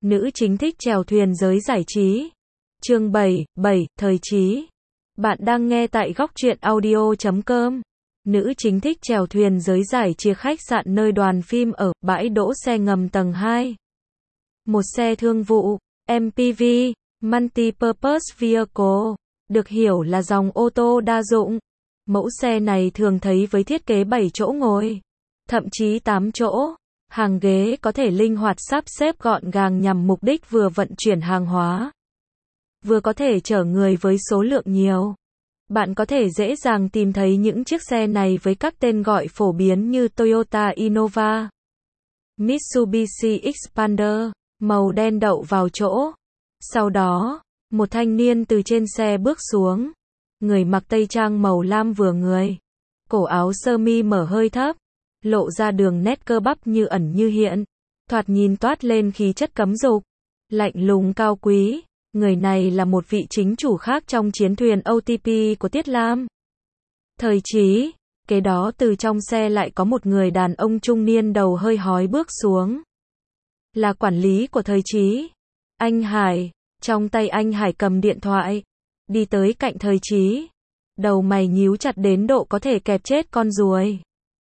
Nữ chính thích chèo thuyền giới giải trí. Chương 7, thời trí. Bạn đang nghe tại góc truyện audio.com. Nữ chính thích chèo thuyền giới giải trí khách sạn nơi đoàn phim ở, bãi đỗ xe ngầm tầng 2. Một xe thương vụ, MPV, Multi-Purpose Vehicle, được hiểu là dòng ô tô đa dụng. Mẫu xe này thường thấy với thiết kế 7 chỗ ngồi, thậm chí 8 chỗ. Hàng ghế có thể linh hoạt sắp xếp gọn gàng nhằm mục đích vừa vận chuyển hàng hóa, vừa có thể chở người với số lượng nhiều. Bạn có thể dễ dàng tìm thấy những chiếc xe này với các tên gọi phổ biến như Toyota Innova, Mitsubishi Xpander, màu đen đậu vào chỗ. Sau đó, một thanh niên từ trên xe bước xuống. Người mặc tây trang màu lam vừa người, cổ áo sơ mi mở hơi thấp, lộ ra đường nét cơ bắp như ẩn như hiện, thoạt nhìn toát lên khí chất cấm dục, lạnh lùng cao quý. Người này là một vị chính chủ khác trong chiến thuyền OTP của Tiết Lam. Thời trí, kế đó từ trong xe lại có một người đàn ông trung niên đầu hơi hói bước xuống. Là quản lý của thời trí, anh Hải. Trong tay anh Hải cầm điện thoại, đi tới cạnh thời trí. Đầu mày nhíu chặt đến độ có thể kẹp chết con ruồi.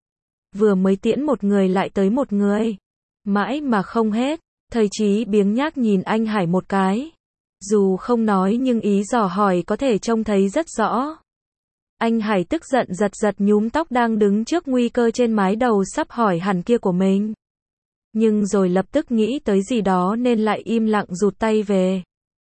Vừa mới tiễn một người lại tới một người. Mãi mà không hết, thời trí biếng nhác nhìn anh Hải một cái. Dù không nói nhưng ý dò hỏi có thể trông thấy rất rõ. Anh Hải tức giận giật giật nhúm tóc đang đứng trước nguy cơ trên mái đầu sắp hỏi hẳn kia của mình. Nhưng rồi lập tức nghĩ tới gì đó nên lại im lặng rụt tay về.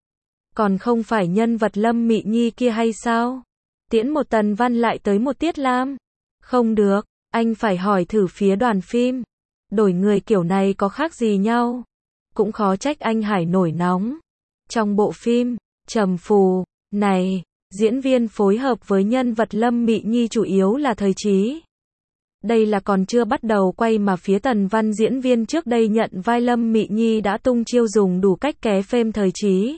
Còn không phải nhân vật Lâm Mị Nhi kia hay sao? Tiễn một Tần Văn lại tới một Tiết Lam. Không được, anh phải hỏi thử phía đoàn phim. Đổi người kiểu này có khác gì nhau? Cũng khó trách anh Hải nổi nóng. Trong bộ phim Trầm Phù này, diễn viên phối hợp với nhân vật Lâm Mị Nhi chủ yếu là thời trí. Đây là còn chưa bắt đầu quay mà phía Tần Văn diễn viên trước đây nhận vai Lâm Mị Nhi đã tung chiêu dùng đủ cách ké phêm thời trí.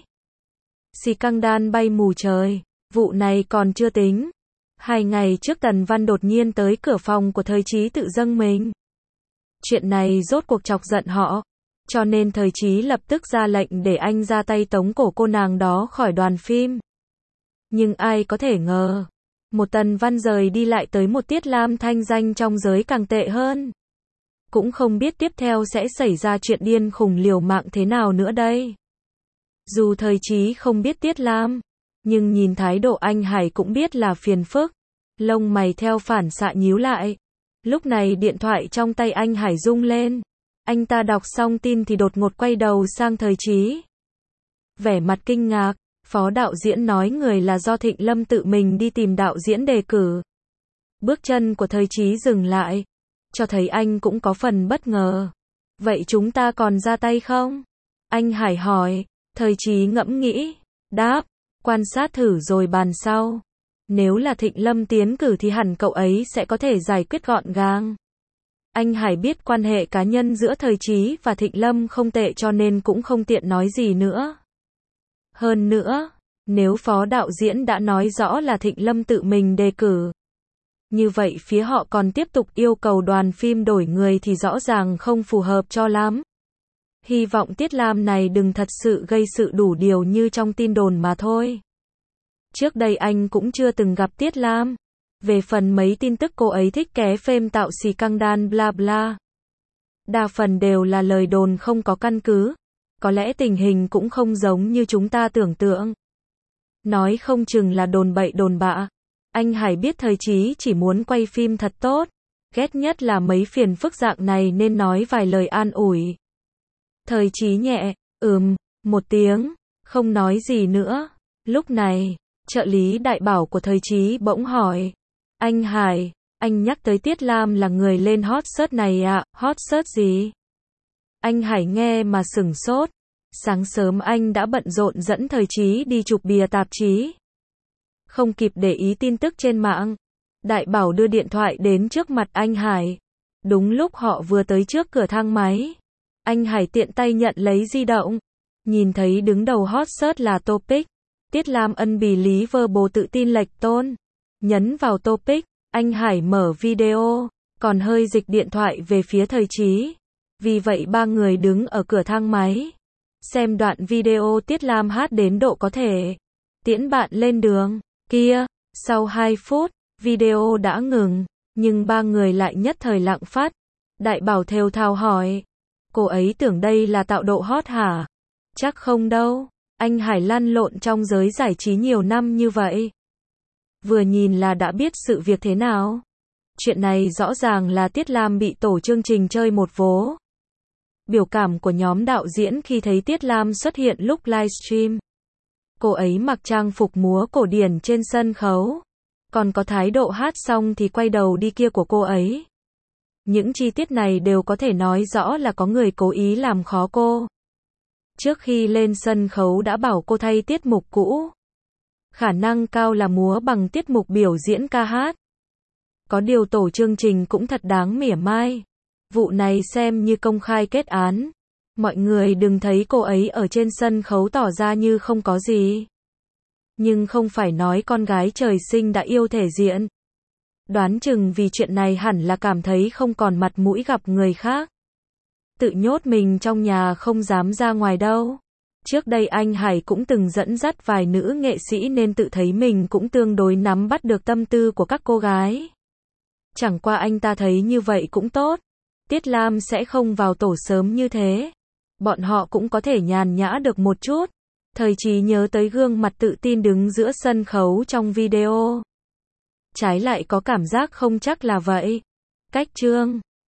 Xì căng đan bay mù trời. Vụ này còn chưa tính. 2 ngày trước Tần Văn đột nhiên tới cửa phòng của thời trí tự dâng mình. Chuyện này rốt cuộc chọc giận họ. Cho nên thời trí lập tức ra lệnh để anh ra tay tống cổ cô nàng đó khỏi đoàn phim. Nhưng ai có thể ngờ, một Tần Văn rời đi lại tới một Tiết Lam thanh danh trong giới càng tệ hơn. Cũng không biết tiếp theo sẽ xảy ra chuyện điên khùng liều mạng thế nào nữa đây. Dù thời trí không biết Tiết Lam, nhưng nhìn thái độ anh Hải cũng biết là phiền phức. Lông mày theo phản xạ nhíu lại. Lúc này điện thoại trong tay anh Hải rung lên. Anh ta đọc xong tin thì đột ngột quay đầu sang thời trí. Vẻ mặt kinh ngạc, phó đạo diễn nói người là do Thịnh Lâm tự mình đi tìm đạo diễn đề cử. Bước chân của thời trí dừng lại, cho thấy anh cũng có phần bất ngờ. Vậy chúng ta còn ra tay không? Anh Hải hỏi. Thời trí ngẫm nghĩ, đáp, quan sát thử rồi bàn sau. Nếu là Thịnh Lâm tiến cử thì hẳn cậu ấy sẽ có thể giải quyết gọn gàng. Anh Hải biết quan hệ cá nhân giữa thời trí và Thịnh Lâm không tệ cho nên cũng không tiện nói gì nữa. Hơn nữa, nếu phó đạo diễn đã nói rõ là Thịnh Lâm tự mình đề cử, như vậy phía họ còn tiếp tục yêu cầu đoàn phim đổi người thì rõ ràng không phù hợp cho lắm. Hy vọng Tiết Lam này đừng thật sự gây sự đủ điều như trong tin đồn mà thôi. Trước đây anh cũng chưa từng gặp Tiết Lam. Về phần mấy tin tức cô ấy thích ké phêm tạo xì căng đan bla bla, đa phần đều là lời đồn không có căn cứ. Có lẽ tình hình cũng không giống như chúng ta tưởng tượng. Nói không chừng là đồn bậy đồn bạ. Anh Hải biết thời trí chỉ muốn quay phim thật tốt. Ghét nhất là mấy phiền phức dạng này nên nói vài lời an ủi. Thời trí nhẹ, một tiếng, không nói gì nữa. Lúc này, trợ lý đại bảo của thời trí bỗng hỏi. Anh Hải, anh nhắc tới Tiết Lam là người lên hot search này ạ, hot search gì? Anh Hải nghe mà sửng sốt. Sáng sớm anh đã bận rộn dẫn thời trí đi chụp bìa tạp chí. Không kịp để ý tin tức trên mạng. Đại bảo đưa điện thoại đến trước mặt anh Hải. Đúng lúc họ vừa tới trước cửa thang máy. Anh Hải tiện tay nhận lấy di động. Nhìn thấy đứng đầu hot search là topic. Tiết Lam unbelievable tự tin lệch tôn. Nhấn vào topic, anh Hải mở video, còn hơi dịch điện thoại về phía thời trí. Vì vậy 3 người đứng ở cửa thang máy. Xem đoạn video Tiết Lam hát đến độ có thể tiễn bạn lên đường. Kia, sau 2 phút, video đã ngừng, nhưng ba người lại nhất thời lặng phát. Đại Bảo thều thào hỏi, cô ấy tưởng đây là tạo độ hot hả? Chắc không đâu, anh Hải lăn lộn trong giới giải trí nhiều năm như vậy. Vừa nhìn là đã biết sự việc thế nào. Chuyện này rõ ràng là Tiết Lam bị tổ chương trình chơi một vố. Biểu cảm của nhóm đạo diễn khi thấy Tiết Lam xuất hiện lúc livestream. Cô ấy mặc trang phục múa cổ điển trên sân khấu. Còn có thái độ hát xong thì quay đầu đi kia của cô ấy. Những chi tiết này đều có thể nói rõ là có người cố ý làm khó cô. Trước khi lên sân khấu đã bảo cô thay tiết mục cũ. Khả năng cao là múa bằng tiết mục biểu diễn ca hát. Có điều tổ chương trình cũng thật đáng mỉa mai. Vụ này xem như công khai kết án. Mọi người đừng thấy cô ấy ở trên sân khấu tỏ ra như không có gì. Nhưng không phải nói con gái trời sinh đã yêu thể diện. Đoán chừng vì chuyện này hẳn là cảm thấy không còn mặt mũi gặp người khác. Tự nhốt mình trong nhà không dám ra ngoài đâu. Trước đây anh Hải cũng từng dẫn dắt vài nữ nghệ sĩ nên tự thấy mình cũng tương đối nắm bắt được tâm tư của các cô gái. Chẳng qua anh ta thấy như vậy cũng tốt. Tiết Lam sẽ không vào tổ sớm như thế. Bọn họ cũng có thể nhàn nhã được một chút. Thời Chí nhớ tới gương mặt tự tin đứng giữa sân khấu trong video. Trái lại có cảm giác không chắc là vậy. Cách chương